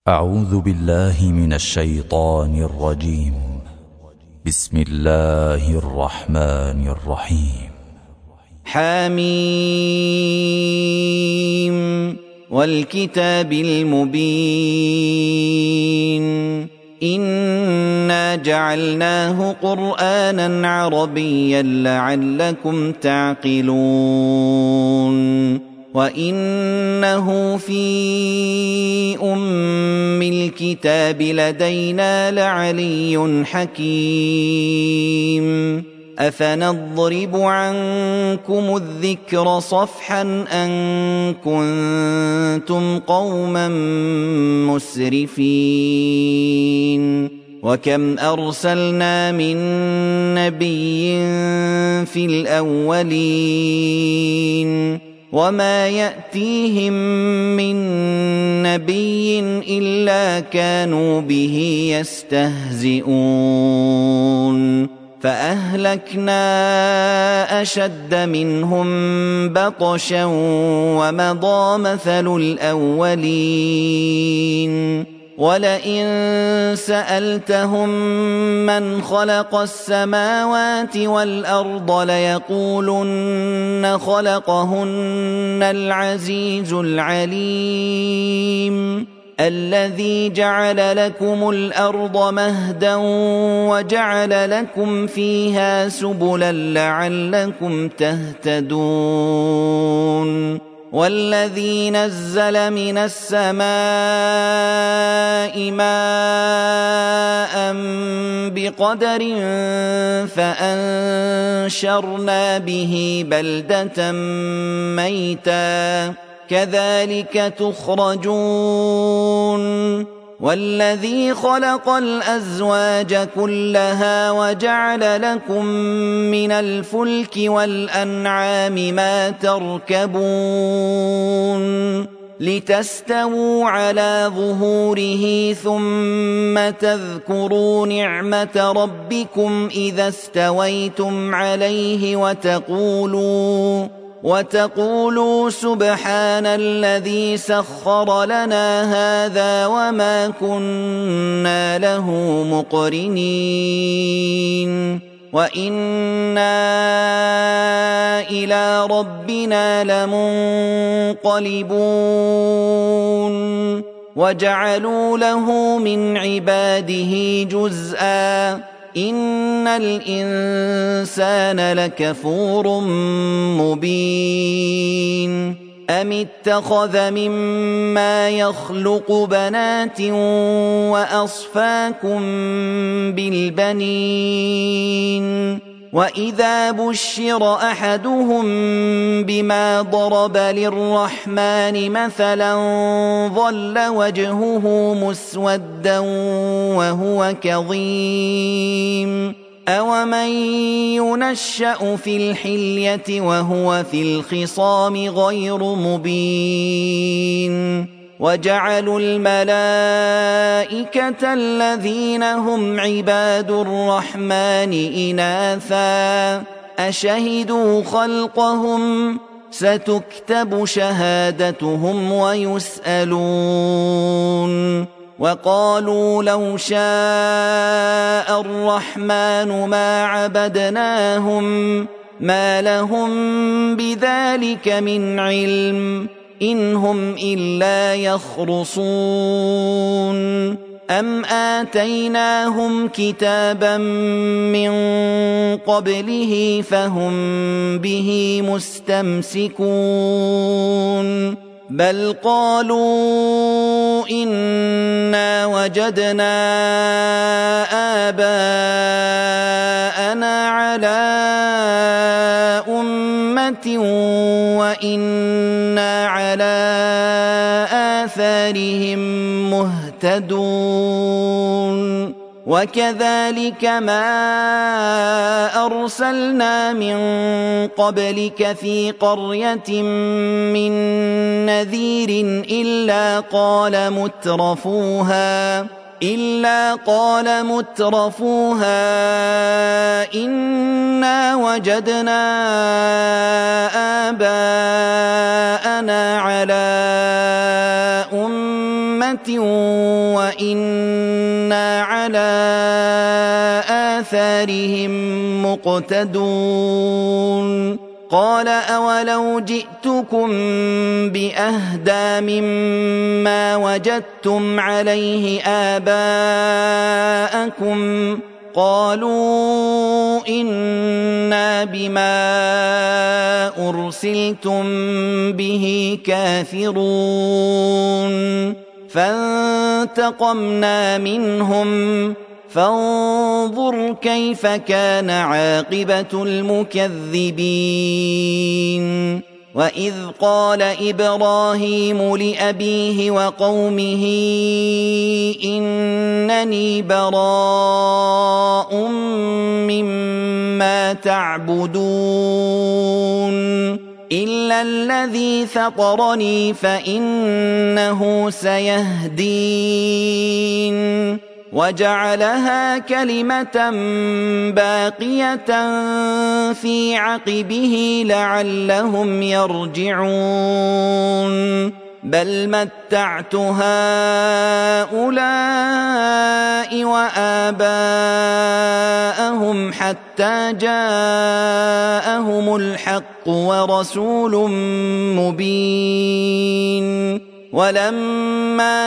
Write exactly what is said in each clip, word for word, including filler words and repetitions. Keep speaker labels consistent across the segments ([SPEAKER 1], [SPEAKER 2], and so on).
[SPEAKER 1] أعوذ بالله من الشيطان الرجيم. بسم الله الرحمن الرحيم.
[SPEAKER 2] حميم والكتاب المبين إنا جعلناه قرآنا عربيا لعلكم تعقلون وإنه في أم الكتاب لدينا لعلي حكيم أفنضرب عنكم الذكر صفحا أن كنتم قوما مسرفين وكم أرسلنا من نبي في الأولين وما يأتيهم من نبي إلا كانوا به يستهزئون فأهلكنا أشد منهم بطشا ومضى مثل الأولين ولئن سألتهم من خلق السماوات والأرض ليقولن خلقهن العزيز العليم الذي جعل لكم الأرض مهدا وجعل لكم فيها سبلا لعلكم تهتدون والذي نزل من السماء ماء بقدر فأنشرنا به بلدة ميتا كذلك تخرجون والذي خلق الأزواج كلها وجعل لكم من الفلك والأنعام ما تركبون لتستووا على ظهوره ثم تذكروا نعمة ربكم إذا استويتم عليه وتقولوا وتقولوا سبحان الذي سخر لنا هذا وما كنا له مقرنين وإنا إلى ربنا لمنقلبون وجعلوا له من عباده جزءا إن الإنسان لكفور مبين أم اتخذ مما يخلق بنات وأصفاكم بالبنين وإذا بشر أحدهم بما ضرب للرحمن مثلا ظل وجهه مسودا وهو كظيم أومن ينشأ في الحلية وهو في الخصام غير مبين وجعلوا الملائكة الذين هم عباد الرحمن إناثا أشهدوا خلقهم ستكتب شهادتهم ويسألون وقالوا لو شاء الرحمن ما عبدناهم ما لهم بذلك من علم إن هم إلا يخرصون أم آتيناهم كتابا من قبله فهم به مستمسكون بل قالوا إنا وجدنا آباءنا على أمة وإنا على آثارهم مهتدون وكذلك ما أرسلنا من قبلك في قرية من نذير إلا قال مترفوها إلا قال مترفوها إنا وجدنا آباءنا على أمة أمة وإنا على آثارهم مقتدون قال أولو جئتكم بأهدى مما وجدتم عليه آباءكم قالوا إنا بما أرسلتم به كافرون فانتقمنا منهم فانظر كيف كان عاقبة المكذبين وإذ قال إبراهيم لأبيه وقومه إنني براء مما تعبدون إلا الذي فطرني فإنه سيهدين وجعلها كلمة باقية في عقبه لعلهم يرجعون بل متعت هؤلاء وآباءهم حتى جاءهم الحق ورسول مبين ولما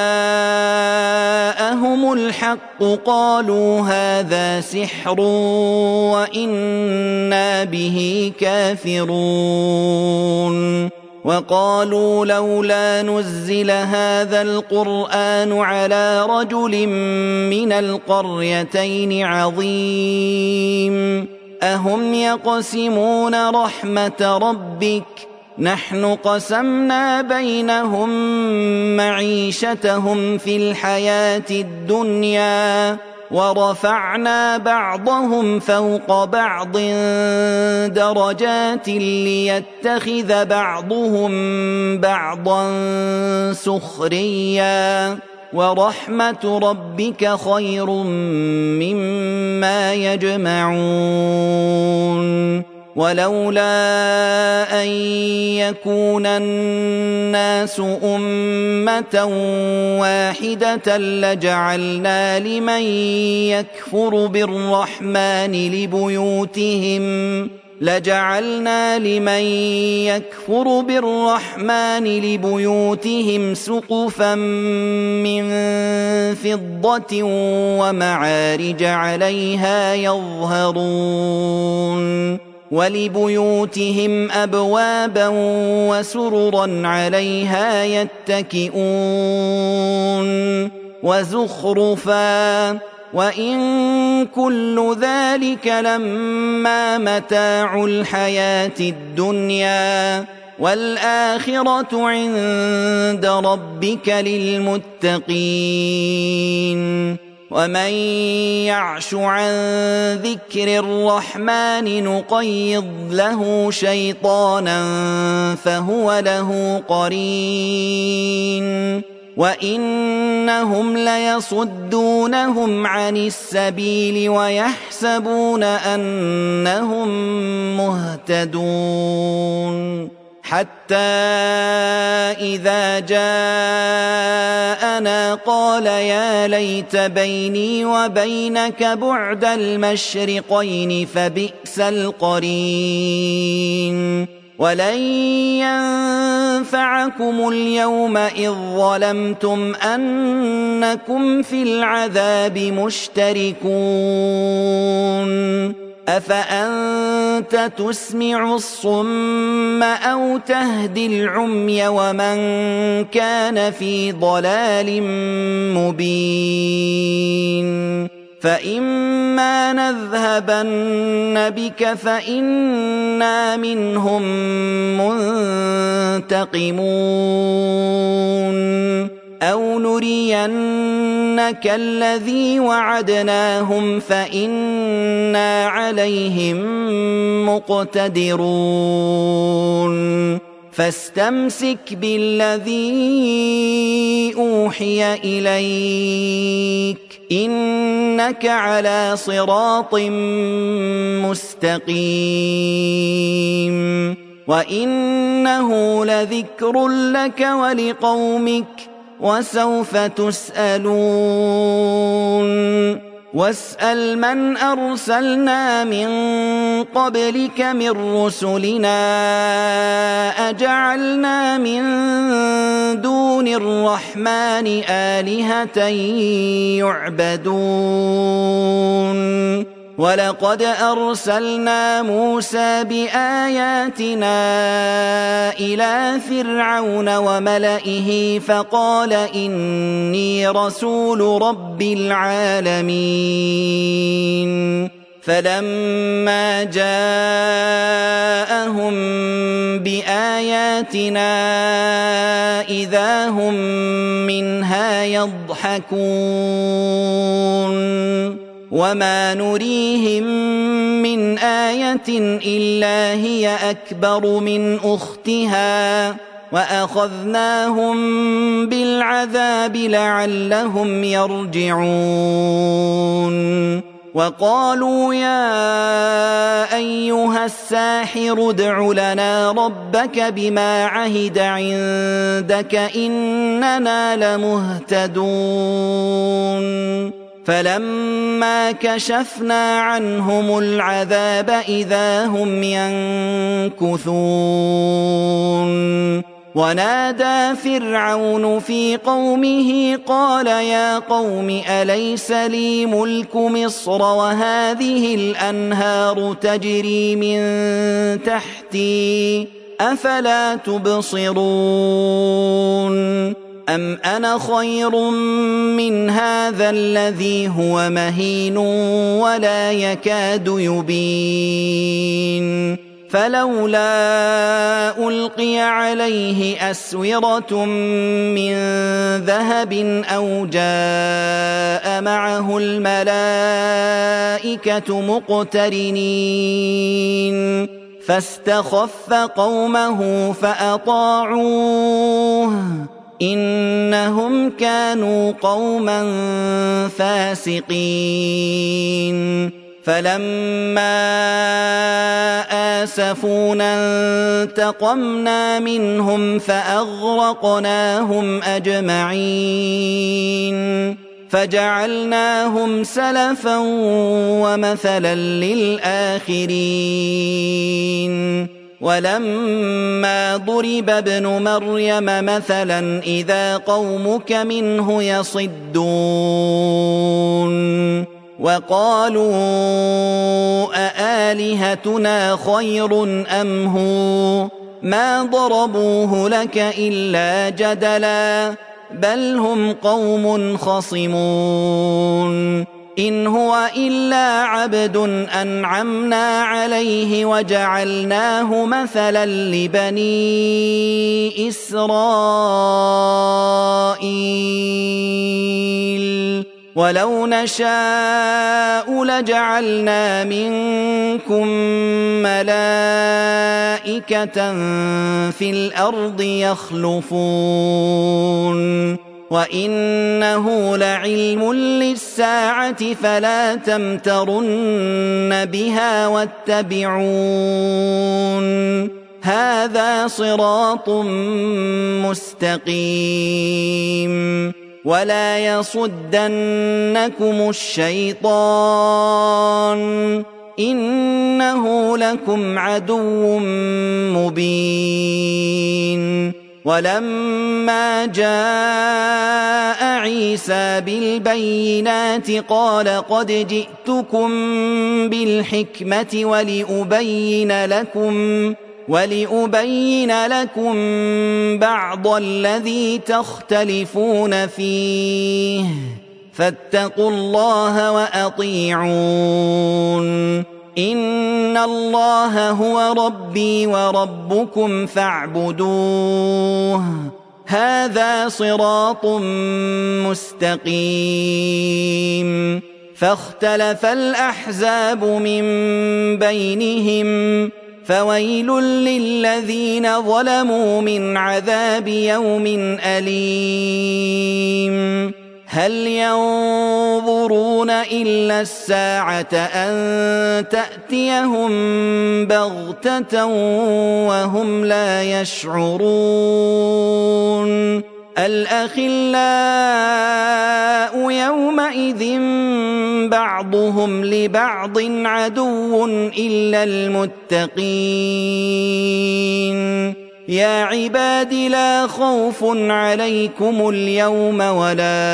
[SPEAKER 2] جاءهم الحق قالوا هذا سحر وإنا به كافرون وقالوا لولا نزل هذا القرآن على رجل من القريتين عظيم أهم يقسمون رحمة ربك نحن قسمنا بينهم معيشتهم في الحياة الدنيا ورفعنا بعضهم فوق بعض درجات ليتخذ بعضهم بعضا سخريا ورحمة ربك خير مما يجمعون ولولا أن يكون الناس أمة واحدة لجعلنا لمن يكفر بالرحمن لبيوتهم لجعلنا لمن يكفر بالرحمن لبيوتهم سقفا من فضة ومعارج عليها يظهرون ولبيوتهم أبوابا وسررا عليها يتكئون وزخرفا وإن كل ذلك لما متاع الحياة الدنيا والآخرة عند ربك للمتقين ومن يعش عن ذكر الرحمن نقيض له شيطانا فهو له قرين وإنهم ليصدونهم عن السبيل ويحسبون أنهم مهتدون حتى إذا جاءنا قال يا ليت بيني وبينك بعد المشرقين فبئس القرين ولن ينفعكم اليوم إذ ظلمتم أنكم في العذاب مشتركون أفأنت تسمع الصم أو تهدي العمي ومن كان في ضلال مبين فإما نذهبن بك فإنا منهم منتقمون أو نرينك الذي وعدناهم فإنا عليهم مقتدرون فاستمسك بالذي أوحي إليك إنك على صراط مستقيم وإنه لذكر لك ولقومك وسوف تسألون واسأل من أرسلنا من قبلك من رسلنا أجعلنا من دون الرحمن آلهة يعبدون ولقد أرسلنا موسى بآياتنا إلى فرعون وملئه فقال إني رسول رب العالمين فلما جاءهم بآياتنا إذا هم منها يضحكون وما نريهم من آية إلا هي أكبر من أختها وأخذناهم بالعذاب لعلهم يرجعون وقالوا يا أيها الساحر ادع لنا ربك بما عهد عندك إننا لمهتدون فلما كشفنا عنهم العذاب إذا هم ينكثون ونادى فرعون في قومه قال يا قوم أليس لي ملك مصر وهذه الأنهار تجري من تحتي أفلا تبصرون أم أنا خير من هذا الذي هو مهين ولا يكاد يبين فلولا ألقي عليه أسورة من ذهب أو جاء معه الملائكة مقترنين فاستخف قومه فأطاعوه إنهم كانوا قوما فاسقين فلما آسفونا انتقمنا منهم فأغرقناهم أجمعين فجعلناهم سلفا ومثلا للآخرين ولما ضرب ابن مريم مثلا إذا قومك منه يصدون وقالوا أآلهتنا خير أم هو ما ضربوه لك إلا جدلا بل هم قوم خصمون إن هو إلا عبد أنعمنا عليه وجعلناه مثلا لبني إسرائيل ولو نشاء لجعلنا منكم ملائكة في الأرض يخلفون وإنه لعلم للساعة فلا تمترن بها واتبعون هذا صراط مستقيم ولا يصدنكم الشيطان إنه لكم عدو مبين ولما جاء عيسى بالبينات قال قد جئتكم بالحكمة ولأبين لكم ولأبين لكم بعض الذي تختلفون فيه فاتقوا الله وأطيعون إن الله هو ربي وربكم فاعبدوه هذا صراط مستقيم فاختلف الأحزاب من بينهم فويل للذين ظلموا من عذاب يوم أليم هل ينظرون إلا الساعة أن تأتيهم بغتة وهم لا يشعرون الأخلاء يومئذ بعضهم لبعض عدو إلا المتقين يا عباد لا خوف عليكم اليوم ولا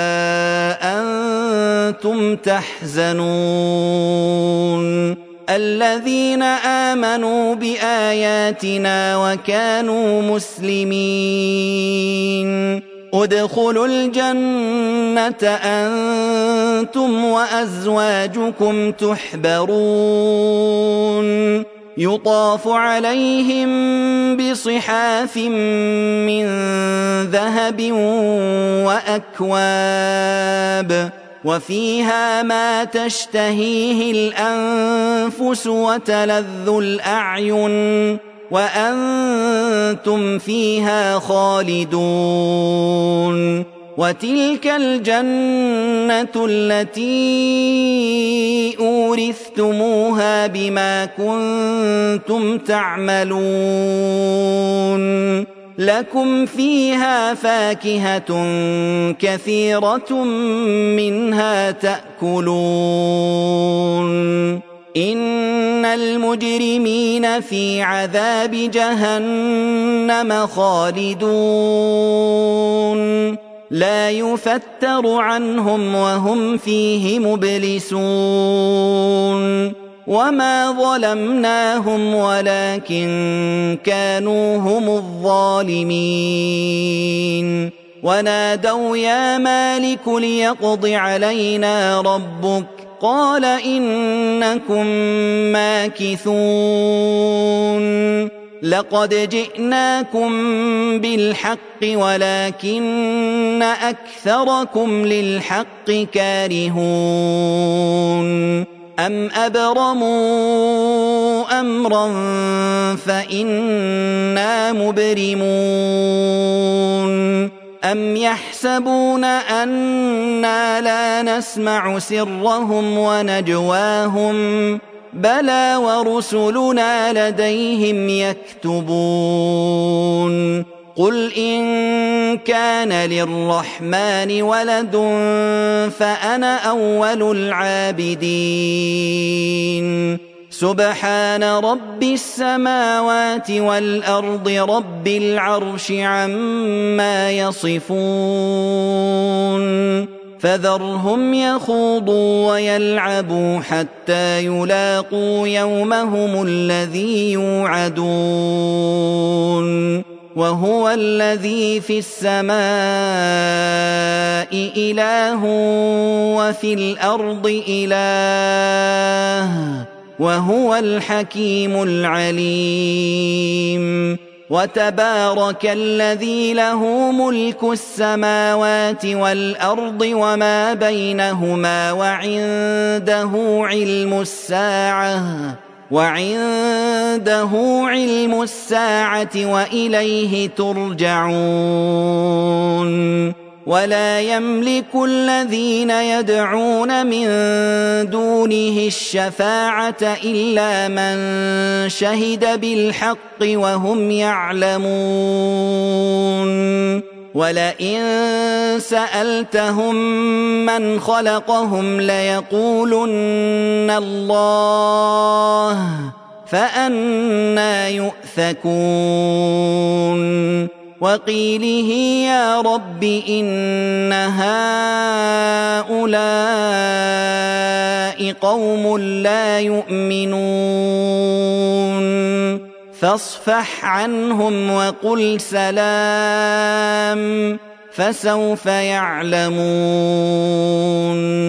[SPEAKER 2] أنتم تحزنون الذين آمنوا بآياتنا وكانوا مسلمين ادخلوا الجنة أنتم وأزواجكم تحبرون يطاف عليهم بصحاف من ذهب وأكواب وفيها ما تشتهيه الأنفس وتلذ الأعين وأنتم فيها خالدون وتلك الجنة التي أورثتموها بما كنتم تعملون لكم فيها فاكهة كثيرة منها تأكلون إن المجرمين في عذاب جهنم خالدون لا يفتر عنهم وهم فيه مبلسون وما ظلمناهم ولكن كانوا هم الظالمين ونادوا يا مالك ليقض علينا ربك قال إنكم ماكثون لقد جئناكم بالحق ولكن أكثركم للحق كارهون أم أبرموا أمرا فإنا مبرمون أم يحسبون أنا لا نسمع سرهم ونجواهم بلى ورسلنا لديهم يكتبون قل إن كان للرحمن ولد فأنا أول العابدين سبحان رب السماوات والأرض رب العرش عما يصفون فذرهم يخوضوا ويلعبوا حتى يلاقوا يومهم الذي يوعدون وهو الذي في السماء إله وفي الأرض إله وهو الحكيم العليم وتبارك الذي له ملك السماوات والأرض وما بينهما وعنده علم الساعة وعنده علم الساعة وإليه ترجعون ولا يملك الذين يدعون من دونه الشفاعة إلا من شهد بالحق وهم يعلمون ولئن سألتهم من خلقهم ليقولن الله فأنى يؤفكون وقيله يا رب إن هؤلاء قوم لا يؤمنون فاصفح عنهم وقل سلام فسوف يعلمون